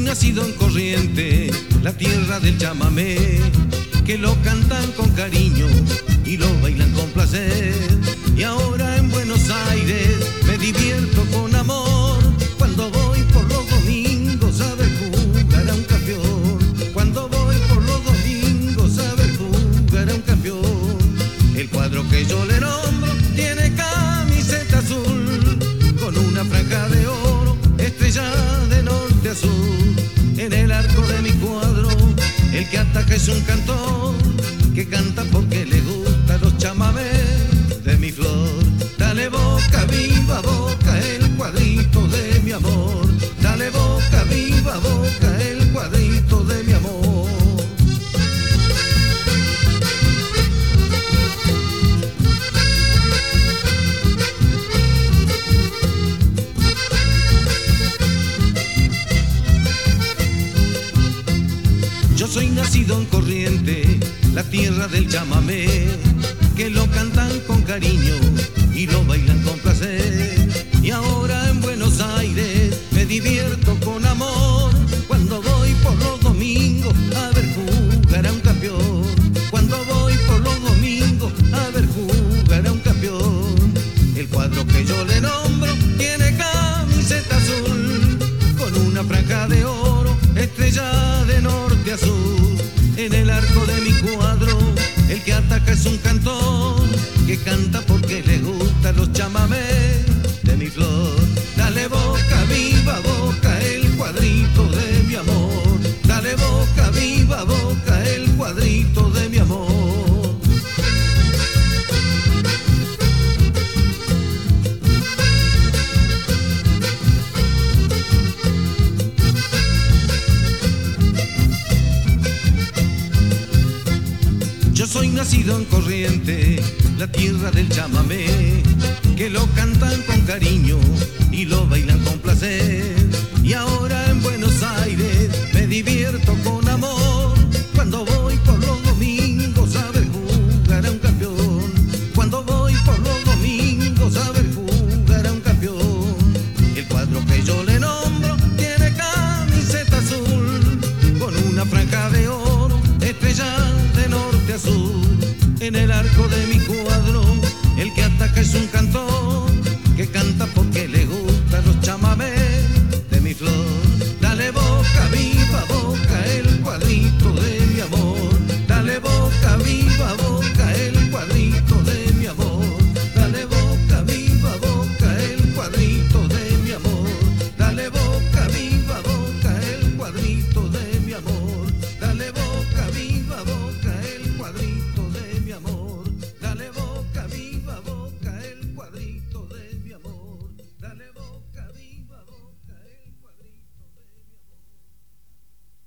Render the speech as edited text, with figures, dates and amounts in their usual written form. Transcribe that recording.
nacido en Corrientes, la tierra del chamamé, que lo cantan con cariño y lo bailan con placer. Y ahora en Buenos Aires me divierto con amor, cuando voy por los domingos a ver jugar a un campeón. Cuando voy por los domingos a ver jugar a un campeón. El cuadro que yo le nombro tiene camiseta azul, con una franja de oro, estrella de norte a sur. En el arco de mi cuadro, el que ataca es un cantor, que canta porque le gustan los chamamés de mi flor. Dale Boca, viva Boca, el cuadrito de mi amor. Dale Boca, viva Boca, el cuadrito de mi amor. Yo soy nacido en Corrientes, la tierra del chamamé, que lo cantan con cariño y lo bailan con placer. Y ahora en Buenos Aires me divierto con amor, cuando voy por los domingos a ver jugar a un campeón. Cuando voy por los domingos a ver jugar a un campeón. El cuadro que yo le nombro tiene camiseta azul, con una franja de oro, estrella de norte a sur. En el arco de mi cuadro, el que ataca es un cantor, que canta porque le gustan los chamamés de mi flor. Dale Boca, viva Boca, el cuadrito de mi amor. Dale Boca, viva Boca, el cuadrito de mi amor. Yo soy nacido en Corrientes, la tierra del chamamé, que lo cantan con cariño y lo bailan con placer. Y ahora en Buenos Aires me divierto con amor, cuando voy por los domingos a ver jugar a un campeón. Cuando voy por los domingos a ver jugar a un campeón. El cuadro que yo le nombro tiene camiseta azul, con una franja de oro, estrella de norte a sur. En el arco de mi